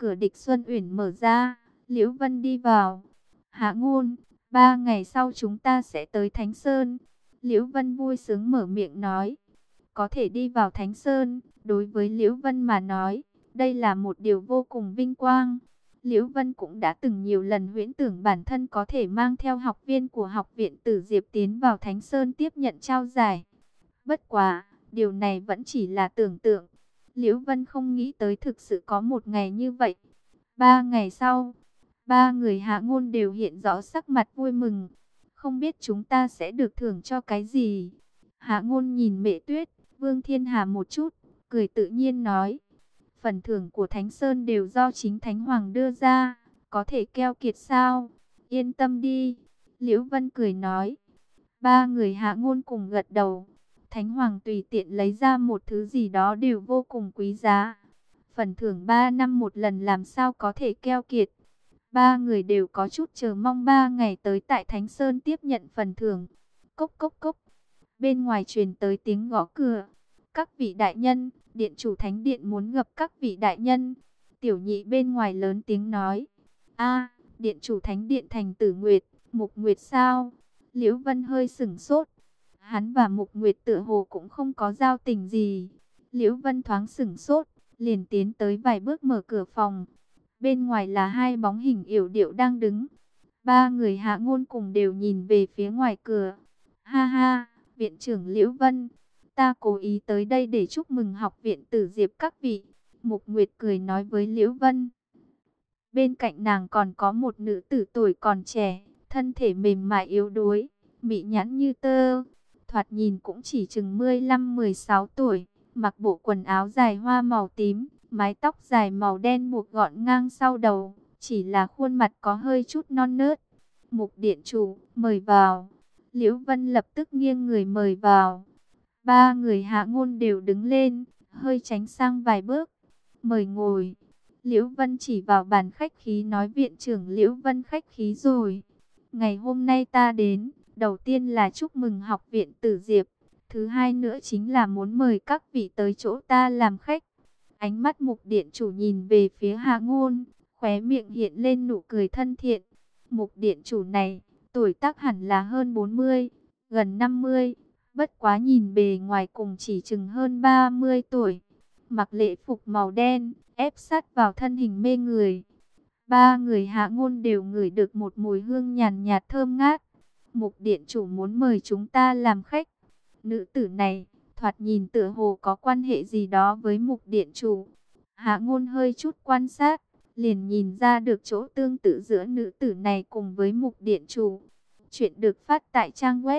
cửa Địch Xuân Uyển mở ra, Liễu Vân đi vào. Hạ Ngôn, 3 ngày sau chúng ta sẽ tới Thánh Sơn. Liễu Vân vui sướng mở miệng nói. Có thể đi vào Thánh Sơn, đối với Liễu Vân mà nói, đây là một điều vô cùng vinh quang. Liễu Vân cũng đã từng nhiều lần huyễn tưởng bản thân có thể mang theo học viên của học viện Tử Diệp tiến vào Thánh Sơn tiếp nhận trao giải. Bất quá, điều này vẫn chỉ là tưởng tượng. Liễu Vân không nghĩ tới thực sự có một ngày như vậy. 3 ngày sau, 3 người Hạ Ngôn đều hiện rõ sắc mặt vui mừng. Không biết chúng ta sẽ được thưởng cho cái gì? Hạ Ngôn nhìn Mễ Tuyết, Vương Thiên Hà một chút, cười tự nhiên nói. Phần thưởng của Thánh Sơn đều do chính Thánh Hoàng đưa ra, có thể keo kiệt sao? Yên tâm đi, Liễu Vân cười nói. 3 người Hạ Ngôn cùng gật đầu. Thánh Hoàng tùy tiện lấy ra một thứ gì đó đều vô cùng quý giá. Phần thưởng 3 năm một lần làm sao có thể keo kiệt. 3 người đều có chút chờ mong 3 ngày tới tại Thánh Sơn tiếp nhận phần thưởng. Cốc cốc cốc. Bên ngoài truyền tới tiếng gõ cửa. Các vị đại nhân, điện chủ Thánh Điện muốn gặp các vị đại nhân. Tiểu nhị bên ngoài lớn tiếng nói. A, điện chủ Thánh Điện Thành Tử Nguyệt, Mục Nguyệt sao? Liễu Vân hơi sửng sốt. Hắn và Mục Nguyệt tựa hồ cũng không có giao tình gì. Liễu Vân thoáng sửng sốt, liền tiến tới vài bước mở cửa phòng. Bên ngoài là 2 bóng hình yểu điệu đang đứng. 3 người Hạ Ngôn cùng đều nhìn về phía ngoài cửa. Ha ha, viện trưởng Liễu Vân, ta cố ý tới đây để chúc mừng học viện Tử Diệp các vị. Mục Nguyệt cười nói với Liễu Vân. Bên cạnh nàng còn có một nữ tử tuổi còn trẻ, thân thể mềm mại yếu đuối, mị nhãn như tơ, thoạt nhìn cũng chỉ chừng 15-16 tuổi, mặc bộ quần áo dài hoa màu tím, mái tóc dài màu đen buộc gọn ngang sau đầu, chỉ là khuôn mặt có hơi chút non nớt. Mục điện chủ, mời vào. Liễu Vân lập tức nghiêng người mời vào. 3 người Hạ Ngôn đều đứng lên, hơi tránh sang vài bước. Mời ngồi. Liễu Vân chỉ vào bàn khách khí nói viện trưởng Liễu Vân khách khí rồi. Ngày hôm nay ta đến, đầu tiên là chúc mừng học viện Tử Diệp. Thứ hai nữa chính là muốn mời các vị tới chỗ ta làm khách. Ánh mắt Mục điện chủ nhìn về phía Hạ Ngôn, khóe miệng hiện lên nụ cười thân thiện. Mục điện chủ này, tuổi tác hẳn là hơn 40, gần 50. Bất quá nhìn bề ngoài cùng chỉ chừng hơn 30 tuổi. Mặc lễ phục màu đen, ép sát vào thân hình mê người. 3 người Hạ Ngôn đều ngửi được một mùi hương nhàn nhạt thơm ngát. Mục điện chủ muốn mời chúng ta làm khách. Nữ tử này, thoạt nhìn tựa hồ có quan hệ gì đó với Mục điện chủ. Hạ Ngôn hơi chút quan sát, liền nhìn ra được chỗ tương tự giữa nữ tử này cùng với Mục điện chủ. Chuyện được phát tại trang web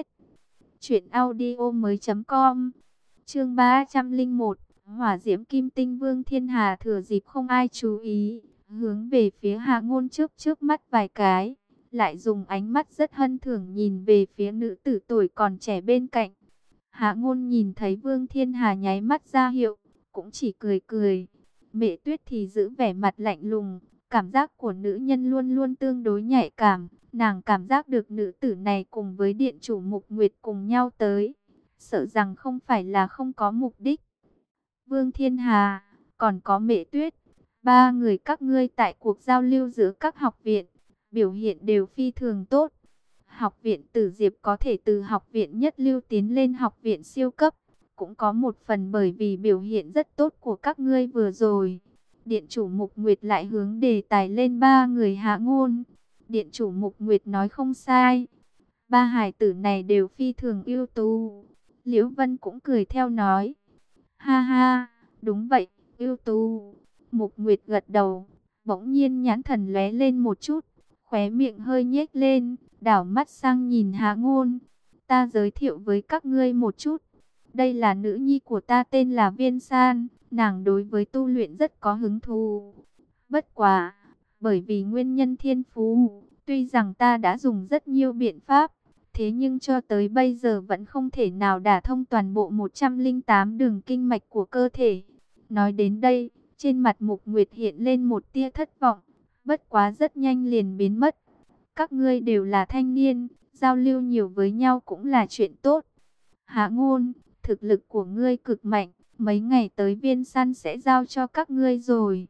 truyệnaudiomoi.com. Chương 301, Hỏa Diễm Kim Tinh. Vương Thiên Hà thừa dịp không ai chú ý, hướng về phía Hạ Ngôn chớp mắt vài cái, lại dùng ánh mắt rất hân thưởng nhìn về phía nữ tử tuổi còn trẻ bên cạnh. Hạ Ngôn nhìn thấy Vương Thiên Hà nháy mắt ra hiệu, cũng chỉ cười cười. Mẹ Tuyết thì giữ vẻ mặt lạnh lùng, cảm giác của nữ nhân luôn luôn tương đối nhạy cảm. Nàng cảm giác được nữ tử này cùng với điện chủ Mục Nguyệt cùng nhau tới, sợ rằng không phải là không có mục đích. Vương Thiên Hà, còn có Mẹ Tuyết, 3 người các ngươi tại cuộc giao lưu giữa các học viện, biểu hiện đều phi thường tốt. Học viện Tử Diệp có thể từ học viện nhất lưu tiến lên học viện siêu cấp, cũng có một phần bởi vì biểu hiện rất tốt của các ngươi vừa rồi. Điện chủ Mục Nguyệt lại hướng đề tài lên 3 người Hạ Ngôn. Điện chủ Mục Nguyệt nói không sai. 3 hải tử này đều phi thường ưu tú. Liễu Vân cũng cười theo nói. Ha ha, đúng vậy, ưu tú. Mục Nguyệt gật đầu, bỗng nhiên nhãn thần lóe lên một chút, khóe miệng hơi nhếch lên, đảo mắt sang nhìn Hạ Ngôn. Ta giới thiệu với các ngươi một chút. Đây là nữ nhi của ta tên là Viên San, nàng đối với tu luyện rất có hứng thú. Bất quá, bởi vì nguyên nhân thiên phú, tuy rằng ta đã dùng rất nhiều biện pháp, thế nhưng cho tới bây giờ vẫn không thể nào đả thông toàn bộ 108 đường kinh mạch của cơ thể. Nói đến đây, trên mặt Mục Nguyệt hiện lên một tia thất vọng, bất quá rất nhanh liền biến mất. Các ngươi đều là thanh niên, giao lưu nhiều với nhau cũng là chuyện tốt. Hạ Ngôn, thực lực của ngươi cực mạnh, mấy ngày tới Viên San sẽ giao cho các ngươi rồi.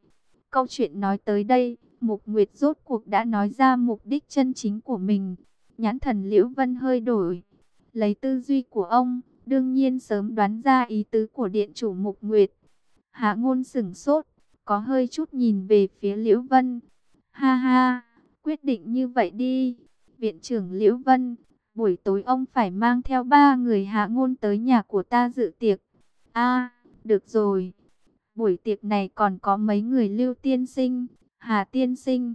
Câu chuyện nói tới đây, Mục Nguyệt rốt cuộc đã nói ra mục đích chân chính của mình. Nhãn thần Liễu Vân hơi đổi. Lấy tư duy của ông, đương nhiên sớm đoán ra ý tứ của điện chủ Mục Nguyệt. Hạ Ngôn sửng sốt, có hơi chút nhìn về phía Liễu Vân. Ha ha, quyết định như vậy đi. Viện trưởng Liễu Vân, buổi tối ông phải mang theo 3 người Hạ Ngôn tới nhà của ta dự tiệc. A, được rồi. Buổi tiệc này còn có mấy người Lưu tiên sinh, Hà tiên sinh.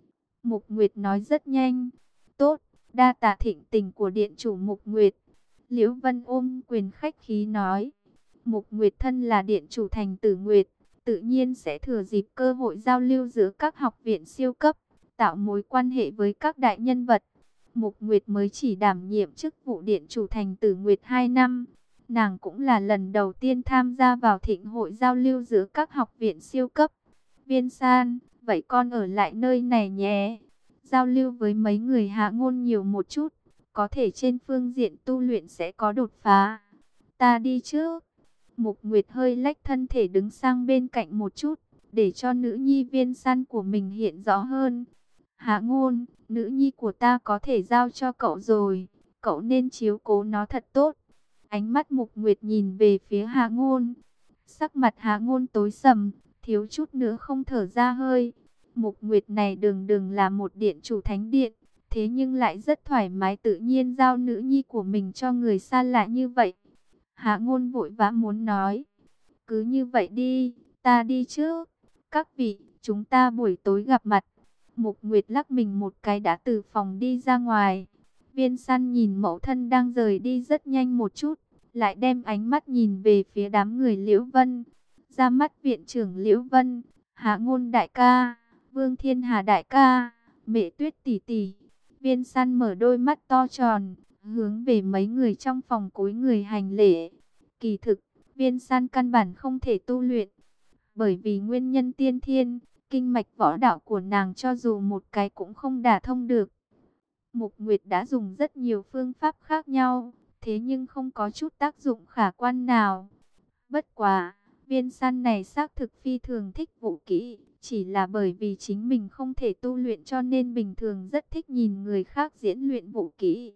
Mục Nguyệt nói rất nhanh. Tốt, đa tạ thịnh tình của điện chủ Mục Nguyệt. Liễu Vân ôm quyền khách khí nói. Mục Nguyệt thân là điện chủ thành Tử Nguyệt, tự nhiên sẽ thừa dịp cơ hội giao lưu giữa các học viện siêu cấp, tạo mối quan hệ với các đại nhân vật. Mục Nguyệt mới chỉ đảm nhiệm chức vụ điện chủ thành Tử Nguyệt 2 năm. Nàng cũng là lần đầu tiên tham gia vào thịnh hội giao lưu giữa các học viện siêu cấp. Viên San, vậy con ở lại nơi này nhé. Giao lưu với mấy người Hạ Ngôn nhiều một chút, có thể trên phương diện tu luyện sẽ có đột phá. Ta đi trước. Mục Nguyệt hơi lách thân thể đứng sang bên cạnh một chút, để cho nữ nhi Viên San của mình hiện rõ hơn. Hạ Ngôn, nữ nhi của ta có thể giao cho cậu rồi, cậu nên chiếu cố nó thật tốt. Ánh mắt Mục Nguyệt nhìn về phía Hạ Ngôn. Sắc mặt Hạ Ngôn tối sầm, thiếu chút nữa không thở ra hơi. Mục Nguyệt này đường đường là một điện chủ thánh điện, thế nhưng lại rất thoải mái tự nhiên giao nữ nhi của mình cho người xa lạ như vậy. Hạ Ngôn vội vã muốn nói, cứ như vậy đi, ta đi trước. Các vị, chúng ta buổi tối gặp mặt. Mục Nguyệt lắc mình một cái đã từ phòng đi ra ngoài. Viên San nhìn mẫu thân đang rời đi rất nhanh một chút, lại đem ánh mắt nhìn về phía đám người Liễu Vân. Ra mắt viện trưởng Liễu Vân, Hạ Ngôn đại ca, Vương Thiên Hà đại ca, Mẹ Tuyết tỷ tỷ. Viên San mở đôi mắt to tròn, hướng về mấy người trong phòng cúi người hành lễ. Kỳ thực, Viên San căn bản không thể tu luyện, bởi vì nguyên nhân tiên thiên, kinh mạch võ đạo của nàng cho dù một cái cũng không đả thông được. Mục Nguyệt đã dùng rất nhiều phương pháp khác nhau, thế nhưng không có chút tác dụng khả quan nào. Bất quá, Viên San này xác thực phi thường thích vũ kỹ, chỉ là bởi vì chính mình không thể tu luyện cho nên bình thường rất thích nhìn người khác diễn luyện vũ kỹ.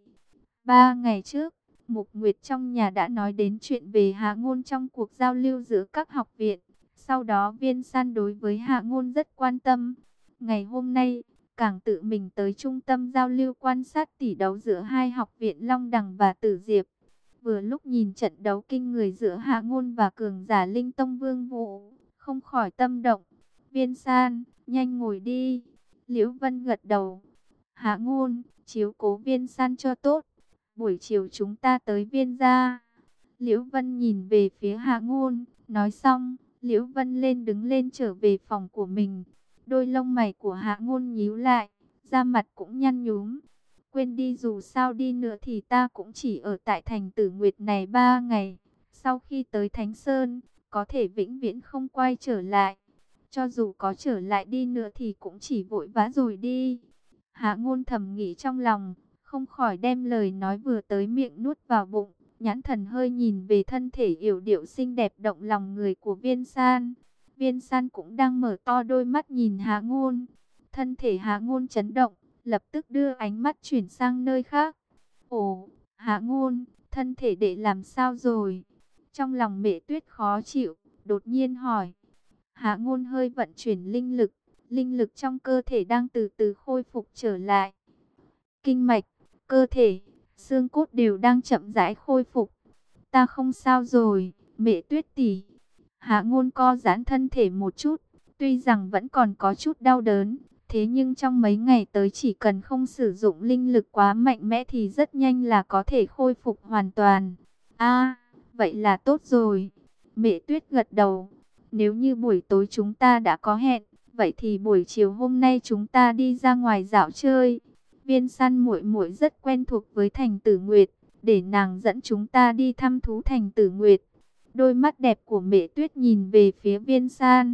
3 ngày trước, Mục Nguyệt trong nhà đã nói đến chuyện về Hạ Ngôn trong cuộc giao lưu giữa các học viện. Sau đó Viên San đối với Hạ Ngôn rất quan tâm. Ngày hôm nay, càng tự mình tới trung tâm giao lưu quan sát tỷ đấu giữa hai học viện Long Đằng và Tử Diệp. Vừa lúc nhìn trận đấu kinh người giữa Hạ Ngôn và cường giả Linh Tông Vương Vũ, không khỏi tâm động. Viên San, nhanh ngồi đi. Liễu Vân gật đầu. Hạ Ngôn, chiếu cố Viên San cho tốt. Buổi chiều chúng ta tới Viên gia. Liễu Vân nhìn về phía Hạ Ngôn, nói xong, Liễu Vân đứng lên trở về phòng của mình. Đôi lông mày của Hạ Ngôn nhíu lại, da mặt cũng nhăn nhúm. Quên đi, dù sao đi nữa thì ta cũng chỉ ở tại thành Tử Nguyệt này 3 ngày. Sau khi tới Thánh Sơn, có thể vĩnh viễn không quay trở lại. Cho dù có trở lại đi nữa thì cũng chỉ vội vã rồi đi. Hạ Ngôn thầm nghĩ trong lòng, không khỏi đem lời nói vừa tới miệng nuốt vào bụng. Nhãn thần hơi nhìn về thân thể yểu điệu xinh đẹp động lòng người của Viên San. Viên San cũng đang mở to đôi mắt nhìn Hạ Ngôn. Thân thể Hạ Ngôn chấn động, lập tức đưa ánh mắt chuyển sang nơi khác. Ồ, Hạ Ngôn, thân thể đệ làm sao rồi? Trong lòng Mẹ Tuyết khó chịu, đột nhiên hỏi. Hạ Ngôn hơi vận chuyển linh lực trong cơ thể đang từ từ khôi phục trở lại. Kinh mạch, cơ thể, xương cốt đều đang chậm rãi khôi phục. Ta không sao rồi, Mẹ Tuyết tỷ. Hạ Ngôn co giãn thân thể một chút, tuy rằng vẫn còn có chút đau đớn, thế nhưng trong mấy ngày tới chỉ cần không sử dụng linh lực quá mạnh mẽ thì rất nhanh là có thể khôi phục hoàn toàn. A, vậy là tốt rồi. Mẹ Tuyết gật đầu. Nếu như buổi tối chúng ta đã có hẹn, vậy thì buổi chiều hôm nay chúng ta đi ra ngoài dạo chơi. Viên San muội muội rất quen thuộc với thành Tử Nguyệt, để nàng dẫn chúng ta đi thăm thú thành Tử Nguyệt. Đôi mắt đẹp của Mẹ Tuyết nhìn về phía Viên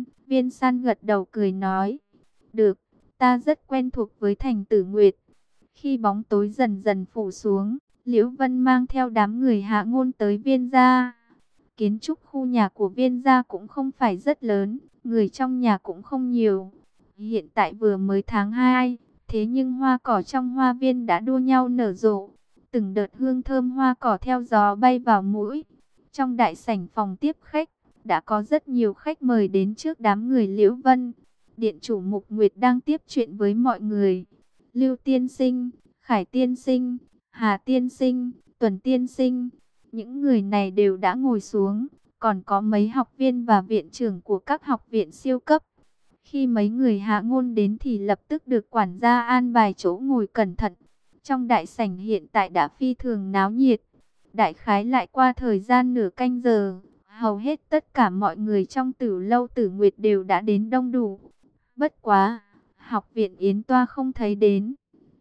San gật đầu cười nói, được, ta rất quen thuộc với thành Tử Nguyệt. Khi bóng tối dần dần phủ xuống, Liễu Vân mang theo đám người Hạ Ngôn tới Viên gia. Kiến trúc khu nhà của Viên gia cũng không phải rất lớn, người trong nhà cũng không nhiều. Hiện tại vừa mới tháng 2, thế nhưng hoa cỏ trong hoa viên đã đua nhau nở rộ. Từng đợt hương thơm hoa cỏ theo gió bay vào mũi. Trong đại sảnh phòng tiếp khách, đã có rất nhiều khách mời đến trước đám người Liễu Vân. Điện chủ Mục Nguyệt đang tiếp chuyện với mọi người. Lưu tiên sinh, Khải tiên sinh, Hà tiên sinh, Tuần tiên sinh, những người này đều đã ngồi xuống. Còn có mấy học viên và viện trưởng của các học viện siêu cấp. Khi mấy người Hạ Ngôn đến thì lập tức được quản gia an bài chỗ ngồi cẩn thận. Trong đại sảnh hiện tại đã phi thường náo nhiệt. Đại khái lại qua thời gian nửa canh giờ, hầu hết tất cả mọi người trong Tử Lâu Tử Nguyệt đều đã đến đông đủ. Bất quá, học viện Yến Toa không thấy đến.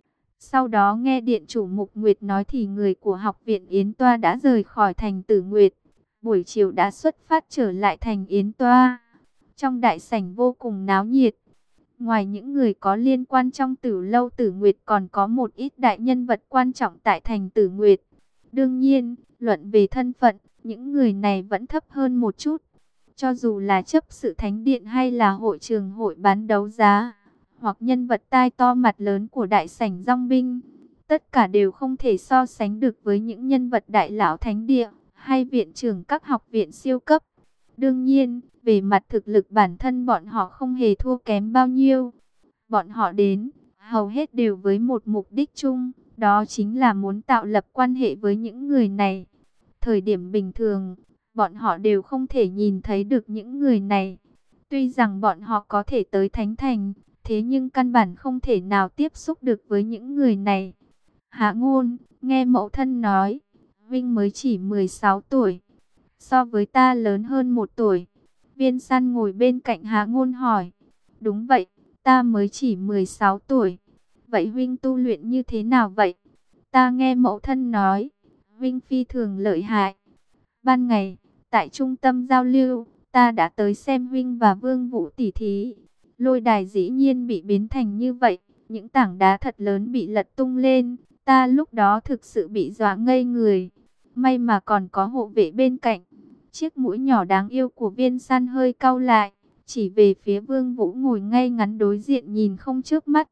Sau đó nghe điện chủ Mục Nguyệt nói thì người của học viện Yến Toa đã rời khỏi thành Tử Nguyệt. Buổi chiều đã xuất phát trở lại thành Yến Toa. Trong đại sảnh vô cùng náo nhiệt. Ngoài những người có liên quan trong Tử Lâu Tử Nguyệt còn có một ít đại nhân vật quan trọng tại thành Tử Nguyệt. Đương nhiên, luận về thân phận, những người này vẫn thấp hơn một chút. Cho dù là chấp sự thánh điện hay là hội trường hội bán đấu giá, hoặc nhân vật tai to mặt lớn của đại sảnh dong binh, tất cả đều không thể so sánh được với những nhân vật đại lão thánh địa hay viện trưởng các học viện siêu cấp. Đương nhiên, về mặt thực lực bản thân bọn họ không hề thua kém bao nhiêu. Bọn họ đến, hầu hết đều với một mục đích chung, đó chính là muốn tạo lập quan hệ với những người này. Thời điểm bình thường, bọn họ đều không thể nhìn thấy được những người này. Tuy rằng bọn họ có thể tới Thánh Thành, thế nhưng căn bản không thể nào tiếp xúc được với những người này. Hạ Ngôn, nghe mẫu thân nói, Vinh mới chỉ 16 tuổi, so với ta lớn hơn 1 tuổi. Viên Săn ngồi bên cạnh Hạ Ngôn hỏi, đúng vậy, ta mới chỉ 16 tuổi. Vậy Vinh tu luyện như thế nào vậy? Ta nghe mẫu thân nói, Vinh phi thường lợi hại. Ban ngày, tại trung tâm giao lưu, ta đã tới xem Vinh và Vương Vũ tỉ thí. Lôi đài dĩ nhiên bị biến thành như vậy, những tảng đá thật lớn bị lật tung lên. Ta lúc đó thực sự bị dọa ngây người. May mà còn có hộ vệ bên cạnh. Chiếc mũi nhỏ đáng yêu của Viên Săn hơi cau lại, chỉ về phía Vương Vũ ngồi ngay ngắn đối diện nhìn không chớp mắt.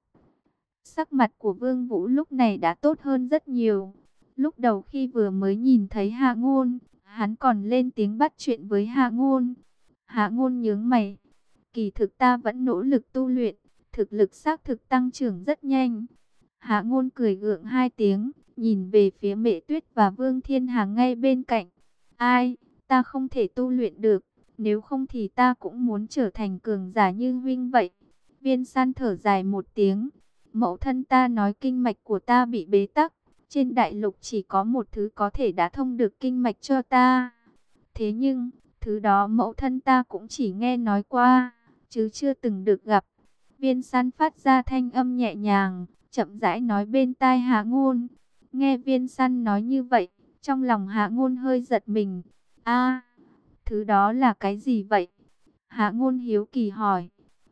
Sắc mặt của Vương Vũ lúc này đã tốt hơn rất nhiều. Lúc đầu khi vừa mới nhìn thấy Hạ Ngôn, hắn còn lên tiếng bắt chuyện với Hạ Ngôn. Hạ Ngôn nhướng mày. Kỳ thực ta vẫn nỗ lực tu luyện, thực lực xác thực tăng trưởng rất nhanh. Hạ Ngôn cười gượng 2 tiếng, nhìn về phía Mẹ Tuyết và Vương Thiên Hà ngay bên cạnh. Ai, ta không thể tu luyện được, nếu không thì ta cũng muốn trở thành cường giả như Vinh vậy. Viên Săn thở dài một tiếng. Mẫu thân ta nói kinh mạch của ta bị bế tắc. Trên đại lục chỉ có một thứ có thể đả thông được kinh mạch cho ta. Thế nhưng, thứ đó mẫu thân ta cũng chỉ nghe nói qua, chứ chưa từng được gặp. Viên Săn phát ra thanh âm nhẹ nhàng, chậm rãi nói bên tai Hạ Ngôn. Nghe Viên Săn nói như vậy, trong lòng Hạ Ngôn hơi giật mình. A, thứ đó là cái gì vậy? Hạ Ngôn hiếu kỳ hỏi.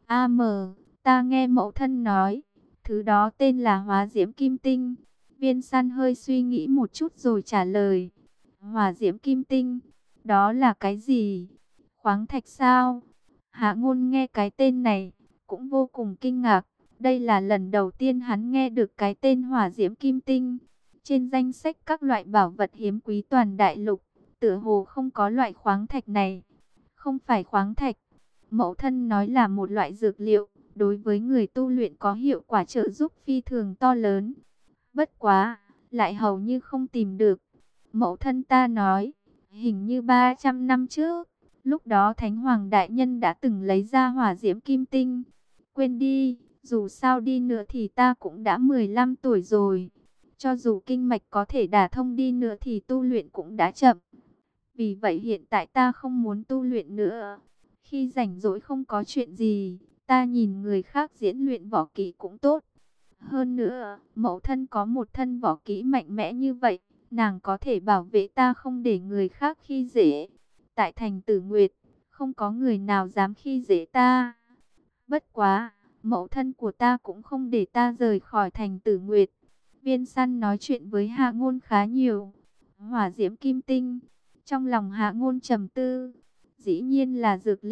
Ta nghe mẫu thân nói, thứ đó tên là Hóa Diễm Kim Tinh. Viên Săn hơi suy nghĩ một chút rồi trả lời. Hỏa Diễm Kim Tinh, đó là cái gì? Khoáng thạch sao? Hạ Ngôn nghe cái tên này, cũng vô cùng kinh ngạc. Đây là lần đầu tiên hắn nghe được cái tên Hỏa Diễm Kim Tinh. Trên danh sách các loại bảo vật hiếm quý toàn đại lục, tựa hồ không có loại khoáng thạch này. Không phải khoáng thạch, mẫu thân nói là một loại dược liệu, đối với người tu luyện có hiệu quả trợ giúp phi thường to lớn. Bất quá, lại hầu như không tìm được. Mẫu thân ta nói, hình như 300 năm trước, lúc đó Thánh Hoàng Đại Nhân đã từng lấy ra Hỏa Diễm Kim Tinh. Quên đi, dù sao đi nữa thì ta cũng đã 15 tuổi rồi. Cho dù kinh mạch có thể đả thông đi nữa thì tu luyện cũng đã chậm. Vì vậy hiện tại ta không muốn tu luyện nữa. Khi rảnh rỗi không có chuyện gì, ta nhìn người khác diễn luyện võ kỹ cũng tốt. Hơn nữa, mẫu thân có một thân võ kỹ mạnh mẽ như vậy, nàng có thể bảo vệ ta không để người khác khi dễ. Tại thành Tử Nguyệt, không có người nào dám khi dễ ta. Bất quá, mẫu thân của ta cũng không để ta rời khỏi thành Tử Nguyệt. Viên Săn nói chuyện với Hạ Ngôn khá nhiều. Hỏa Diễm Kim Tinh, trong lòng Hạ Ngôn trầm tư. Dĩ nhiên là dược liệu,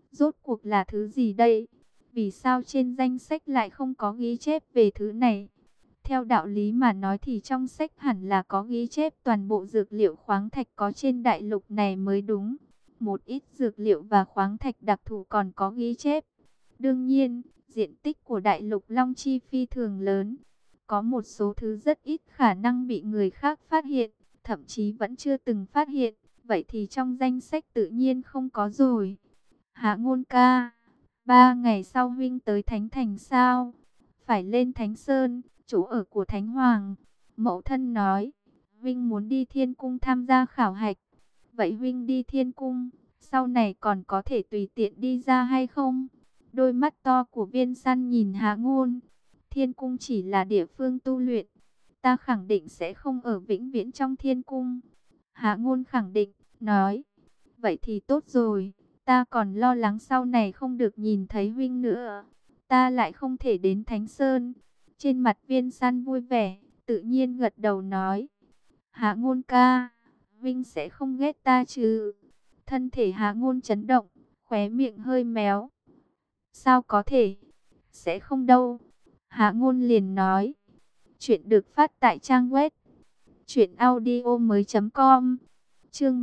Rốt cuộc là thứ gì đây? Vì sao trên danh sách lại không có ghi chép về thứ này? Theo đạo lý mà nói thì trong sách hẳn là có ghi chép toàn bộ dược liệu khoáng thạch có trên đại lục này mới đúng. Một ít dược liệu và khoáng thạch đặc thù còn có ghi chép. Đương nhiên, diện tích của đại lục Long Chi phi thường lớn. Có một số thứ rất ít khả năng bị người khác phát hiện, thậm chí vẫn chưa từng phát hiện. Vậy thì trong danh sách tự nhiên không có rồi. Hạ Ngôn ca, 3 ngày sau huynh tới Thánh Thành sao? Phải lên Thánh Sơn, chỗ ở của Thánh Hoàng. Mẫu thân nói, huynh muốn đi Thiên Cung tham gia khảo hạch. Vậy huynh đi Thiên Cung, sau này còn có thể tùy tiện đi ra hay không? Đôi mắt to của Viên Săn nhìn Hạ Ngôn. Thiên Cung chỉ là địa phương tu luyện. Ta khẳng định sẽ không ở vĩnh viễn trong Thiên Cung. Hạ Ngôn khẳng định, nói, vậy thì tốt rồi. Ta còn lo lắng sau này không được nhìn thấy huynh nữa. Ta lại không thể đến Thánh Sơn. Trên mặt Viên Săn vui vẻ, tự nhiên gật đầu nói. Hạ Ngôn ca, huynh sẽ không ghét ta chứ? Thân thể Hạ Ngôn chấn động, khóe miệng hơi méo. Sao có thể? Sẽ không đâu. Hạ Ngôn liền nói. Chuyện được phát tại trang web truyệnaudiomoi.com. Chương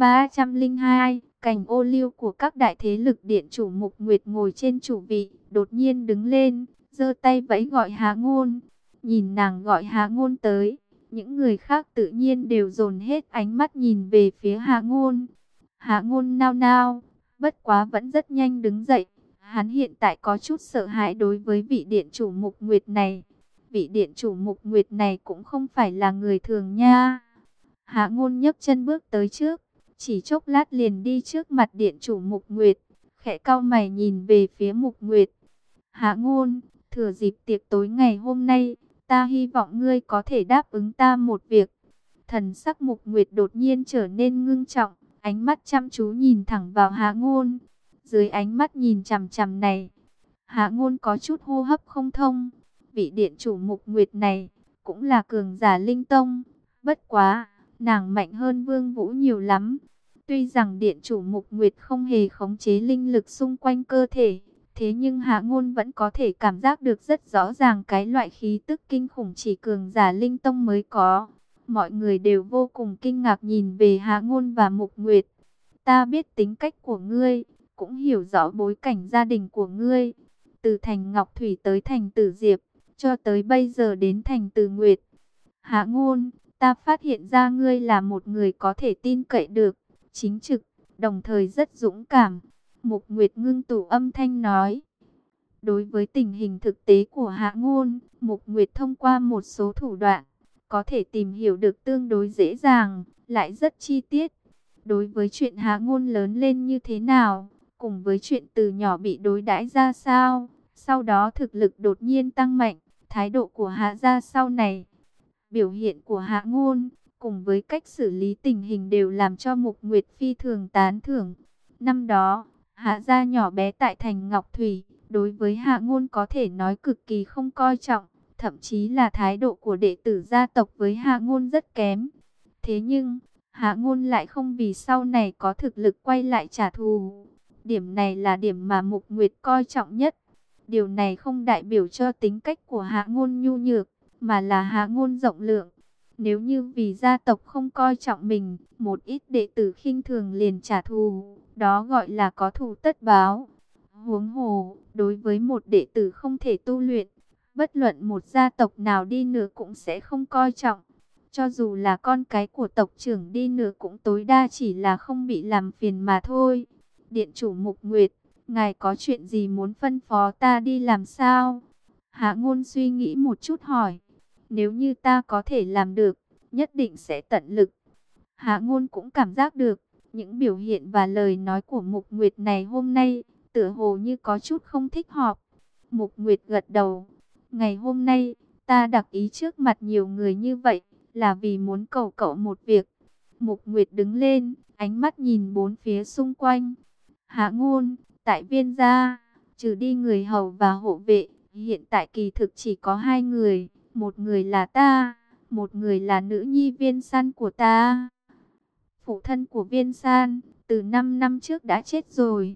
302, cành ô liu của các đại thế lực. Điện chủ Mục Nguyệt ngồi trên chủ vị, đột nhiên đứng lên, giơ tay vẫy gọi Hạ Ngôn. Nhìn nàng gọi Hạ Ngôn tới, những người khác tự nhiên đều dồn hết ánh mắt nhìn về phía Hạ Ngôn. Hạ Ngôn nao nao, bất quá vẫn rất nhanh đứng dậy. Hắn hiện tại có chút sợ hãi đối với vị điện chủ Mục Nguyệt này. Vị điện chủ Mục Nguyệt này cũng không phải là người thường nha. Hạ Ngôn nhấc chân bước tới trước, chỉ chốc lát liền đi trước mặt điện chủ Mục Nguyệt, khẽ cau mày nhìn về phía Mục Nguyệt. Hạ Ngôn, thừa dịp tiệc tối ngày hôm nay, ta hy vọng ngươi có thể đáp ứng ta một việc. Thần sắc Mục Nguyệt đột nhiên trở nên ngưng trọng, ánh mắt chăm chú nhìn thẳng vào Hạ Ngôn. Dưới ánh mắt nhìn chằm chằm này, Hạ Ngôn có chút hô hấp không thông. Vị điện chủ Mục Nguyệt này cũng là cường giả linh tông, bất quá nàng mạnh hơn Vương Vũ nhiều lắm. Tuy rằng điện chủ Mục Nguyệt không hề khống chế linh lực xung quanh cơ thể, thế nhưng Hạ Ngôn vẫn có thể cảm giác được rất rõ ràng cái loại khí tức kinh khủng chỉ cường giả linh tông mới có. Mọi người đều vô cùng kinh ngạc nhìn về Hạ Ngôn và Mục Nguyệt. Ta biết tính cách của ngươi, cũng hiểu rõ bối cảnh gia đình của ngươi. Từ thành Ngọc Thủy tới thành Tử Diệp, cho tới bây giờ đến thành Từ Nguyệt. Hạ Ngôn, ta phát hiện ra ngươi là một người có thể tin cậy được, chính trực, đồng thời rất dũng cảm. Mục Nguyệt ngưng tụ âm thanh nói. Đối với tình hình thực tế của Hạ Ngôn, Mục Nguyệt thông qua một số thủ đoạn, có thể tìm hiểu được tương đối dễ dàng, lại rất chi tiết. Đối với chuyện Hạ Ngôn lớn lên như thế nào, cùng với chuyện từ nhỏ bị đối đãi ra sao, sau đó thực lực đột nhiên tăng mạnh, thái độ của Hạ gia sau này, biểu hiện của Hạ Ngôn, cùng với cách xử lý tình hình đều làm cho Mục Nguyệt phi thường tán thưởng. Năm đó, Hạ gia nhỏ bé tại thành Ngọc Thủy, đối với Hạ Ngôn có thể nói cực kỳ không coi trọng, thậm chí là thái độ của đệ tử gia tộc với Hạ Ngôn rất kém. Thế nhưng, Hạ Ngôn lại không vì sau này có thực lực quay lại trả thù. Điểm này là điểm mà Mục Nguyệt coi trọng nhất. Điều này không đại biểu cho tính cách của Hạ Ngôn nhu nhược, mà là Hạ Ngôn rộng lượng. Nếu như vì gia tộc không coi trọng mình, một ít đệ tử khinh thường liền trả thù, đó gọi là có thù tất báo. Huống hồ, đối với một đệ tử không thể tu luyện, bất luận một gia tộc nào đi nữa cũng sẽ không coi trọng. Cho dù là con cái của tộc trưởng đi nữa cũng tối đa chỉ là không bị làm phiền mà thôi. Điện chủ Mục Nguyệt, ngài có chuyện gì muốn phân phó ta đi làm sao? Hạ Ngôn suy nghĩ một chút hỏi. Nếu như ta có thể làm được, nhất định sẽ tận lực. Hạ Ngôn cũng cảm giác được, những biểu hiện và lời nói của Mục Nguyệt này hôm nay, tựa hồ như có chút không thích hợp. Mục Nguyệt gật đầu. Ngày hôm nay, ta đặc ý trước mặt nhiều người như vậy, là vì muốn cầu cậu một việc. Mục Nguyệt đứng lên, ánh mắt nhìn bốn phía xung quanh. Hạ Ngôn, tại Viên gia, trừ đi người hầu và hộ vệ, hiện tại kỳ thực chỉ có 2 người. Một người là ta, một người là nữ nhi Viên San của ta. Phụ thân của Viên San, từ 5 năm trước đã chết rồi.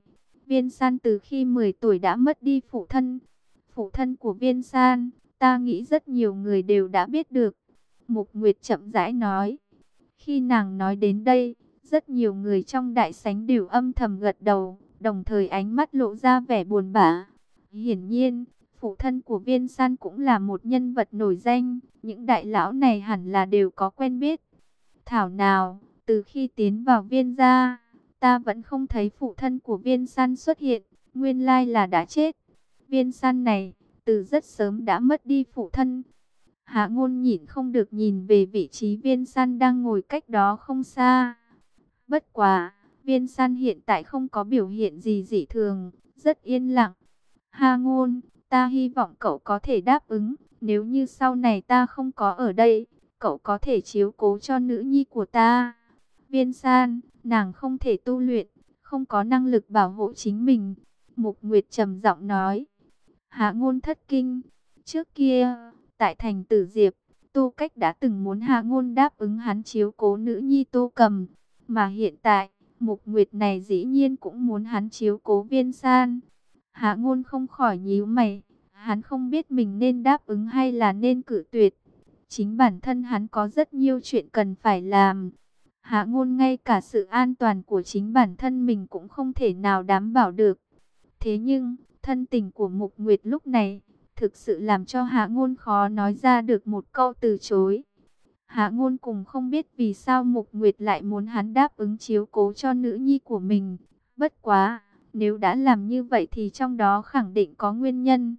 Viên San từ khi 10 tuổi đã mất đi phụ thân. Phụ thân của Viên San, ta nghĩ rất nhiều người đều đã biết được. Mục Nguyệt chậm rãi nói. Khi nàng nói đến đây, rất nhiều người trong đại sảnh đều âm thầm gật đầu, đồng thời ánh mắt lộ ra vẻ buồn bã. Hiển nhiên, phụ thân của Viên San cũng là một nhân vật nổi danh, những đại lão này hẳn là đều có quen biết. Thảo nào, từ khi tiến vào Viên gia, ta vẫn không thấy phụ thân của Viên San xuất hiện, nguyên lai là đã chết. Viên San này, từ rất sớm đã mất đi phụ thân. Hạ Ngôn nhịn không được nhìn về vị trí Viên San đang ngồi cách đó không xa. Bất quá, Viên San hiện tại không có biểu hiện gì dị thường, rất yên lặng. Hạ Ngôn, ta hy vọng cậu có thể đáp ứng, nếu như sau này ta không có ở đây, cậu có thể chiếu cố cho nữ nhi của ta. Viên San, nàng không thể tu luyện, không có năng lực bảo hộ chính mình. Mục Nguyệt trầm giọng nói. Hạ Ngôn thất kinh. Trước kia, tại thành Tử Diệp, Tô Cách đã từng muốn Hạ Ngôn đáp ứng hắn chiếu cố nữ nhi Tô Cầm. Mà hiện tại, Mục Nguyệt này dĩ nhiên cũng muốn hắn chiếu cố Viên San. Hạ Ngôn không khỏi nhíu mày. Hắn không biết mình nên đáp ứng hay là nên cự tuyệt. Chính bản thân hắn có rất nhiều chuyện cần phải làm. Hạ Ngôn ngay cả sự an toàn của chính bản thân mình cũng không thể nào đảm bảo được. Thế nhưng, thân tình của Mục Nguyệt lúc này, thực sự làm cho Hạ Ngôn khó nói ra được một câu từ chối. Hạ Ngôn cũng không biết vì sao Mục Nguyệt lại muốn hắn đáp ứng chiếu cố cho nữ nhi của mình. Bất quá, nếu đã làm như vậy thì trong đó khẳng định có nguyên nhân.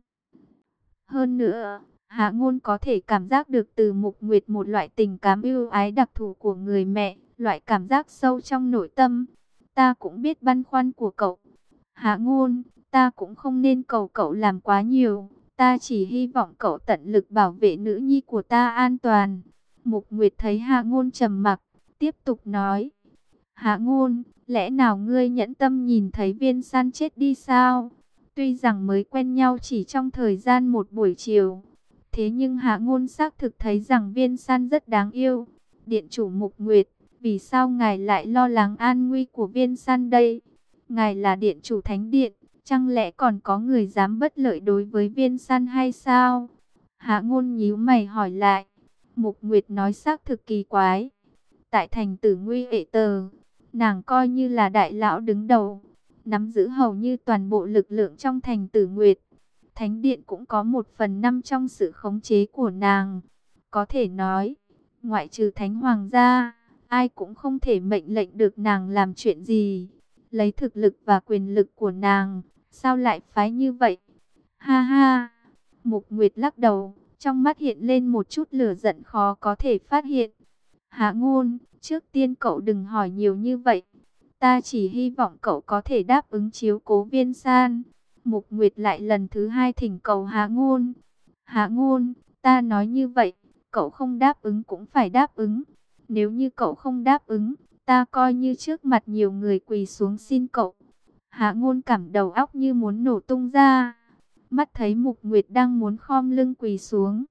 Hơn nữa, Hạ Ngôn có thể cảm giác được từ Mục Nguyệt một loại tình cảm ưu ái đặc thù của người mẹ, loại cảm giác sâu trong nội tâm. Ta cũng biết băn khoăn của cậu. Hạ Ngôn, ta cũng không nên cầu cậu làm quá nhiều. Ta chỉ hy vọng cậu tận lực bảo vệ nữ nhi của ta an toàn. Mục Nguyệt thấy Hạ Ngôn trầm mặc, tiếp tục nói. Hạ Ngôn, lẽ nào ngươi nhẫn tâm nhìn thấy Viên San chết đi sao? Tuy rằng mới quen nhau chỉ trong thời gian một buổi chiều, thế nhưng Hạ Ngôn xác thực thấy rằng Viên San rất đáng yêu. Điện chủ Mục Nguyệt, vì sao ngài lại lo lắng an nguy của Viên San đây? Ngài là điện chủ thánh điện, chẳng lẽ còn có người dám bất lợi đối với Viên San hay sao? Hạ Ngôn nhíu mày hỏi lại. Mục Nguyệt nói xác thực kỳ quái. Tại thành Tử Nguy Hệ Tờ, nàng coi như là đại lão đứng đầu, nắm giữ hầu như toàn bộ lực lượng trong thành Tử Nguyệt. Thánh điện cũng có 1/5 trong sự khống chế của nàng. Có thể nói, ngoại trừ Thánh Hoàng gia, ai cũng không thể mệnh lệnh được nàng làm chuyện gì. Lấy thực lực và quyền lực của nàng, sao lại phái như vậy? Ha ha! Mục Nguyệt lắc đầu, trong mắt hiện lên một chút lửa giận khó có thể phát hiện. Hạ Ngôn, trước tiên cậu đừng hỏi nhiều như vậy. Ta chỉ hy vọng cậu có thể đáp ứng chiếu cố Viên San. Mục Nguyệt lại lần thứ hai thỉnh cầu Hạ Ngôn. Hạ Ngôn, ta nói như vậy, cậu không đáp ứng cũng phải đáp ứng. Nếu như cậu không đáp ứng, ta coi như trước mặt nhiều người quỳ xuống xin cậu. Hạ Ngôn cảm đầu óc như muốn nổ tung ra. Mắt thấy Mục Nguyệt đang muốn khom lưng quỳ xuống.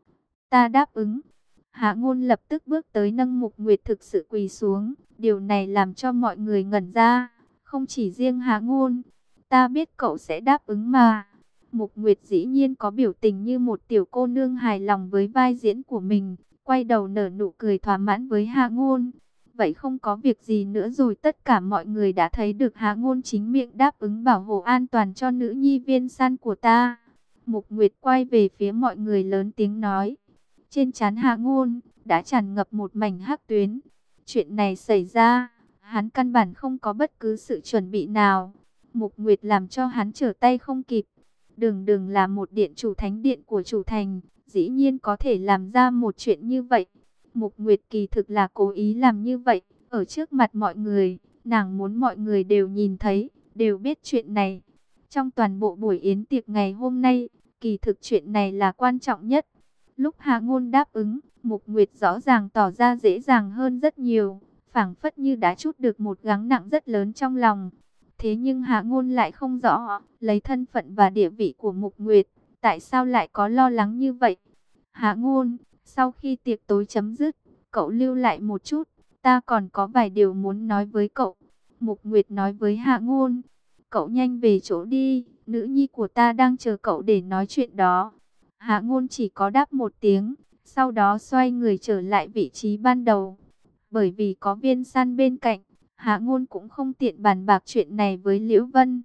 Ta đáp ứng. Hạ Ngôn lập tức bước tới nâng Mục Nguyệt thực sự quỳ xuống. Điều này làm cho mọi người ngẩn ra. Không chỉ riêng Hạ Ngôn. Ta biết cậu sẽ đáp ứng mà. Mục Nguyệt dĩ nhiên có biểu tình như một tiểu cô nương hài lòng với vai diễn của mình. Quay đầu nở nụ cười thỏa mãn với Hạ Ngôn. Vậy không có việc gì nữa rồi, tất cả mọi người đã thấy được Hạ Ngôn chính miệng đáp ứng bảo hộ an toàn cho nữ nhi Viên San của ta. Mục Nguyệt quay về phía mọi người lớn tiếng nói. Trên trán Hạ Ngôn đã tràn ngập một mảnh hắc tuyến. Chuyện này xảy ra, hắn căn bản không có bất cứ sự chuẩn bị nào. Mục Nguyệt làm cho hắn trở tay không kịp. Đường đường là một điện chủ thánh điện của chủ thành, dĩ nhiên có thể làm ra một chuyện như vậy. Mục Nguyệt kỳ thực là cố ý làm như vậy, ở trước mặt mọi người, nàng muốn mọi người đều nhìn thấy, đều biết chuyện này. Trong toàn bộ buổi yến tiệc ngày hôm nay, kỳ thực chuyện này là quan trọng nhất. Lúc Hạ Ngôn đáp ứng, Mục Nguyệt rõ ràng tỏ ra dễ dàng hơn rất nhiều, phảng phất như đã trút được một gánh nặng rất lớn trong lòng. Thế nhưng Hạ Ngôn lại không rõ, lấy thân phận và địa vị của Mục Nguyệt, tại sao lại có lo lắng như vậy? Hạ Ngôn, sau khi tiệc tối chấm dứt, cậu lưu lại một chút, ta còn có vài điều muốn nói với cậu. Mục Nguyệt nói với Hạ Ngôn. cậu nhanh về chỗ đi, nữ nhi của ta đang chờ cậu để nói chuyện đó. Hạ Ngôn chỉ có đáp một tiếng, sau đó xoay người trở lại vị trí ban đầu. Bởi vì có Viên San bên cạnh, Hạ Ngôn cũng không tiện bàn bạc chuyện này với Liễu Vân.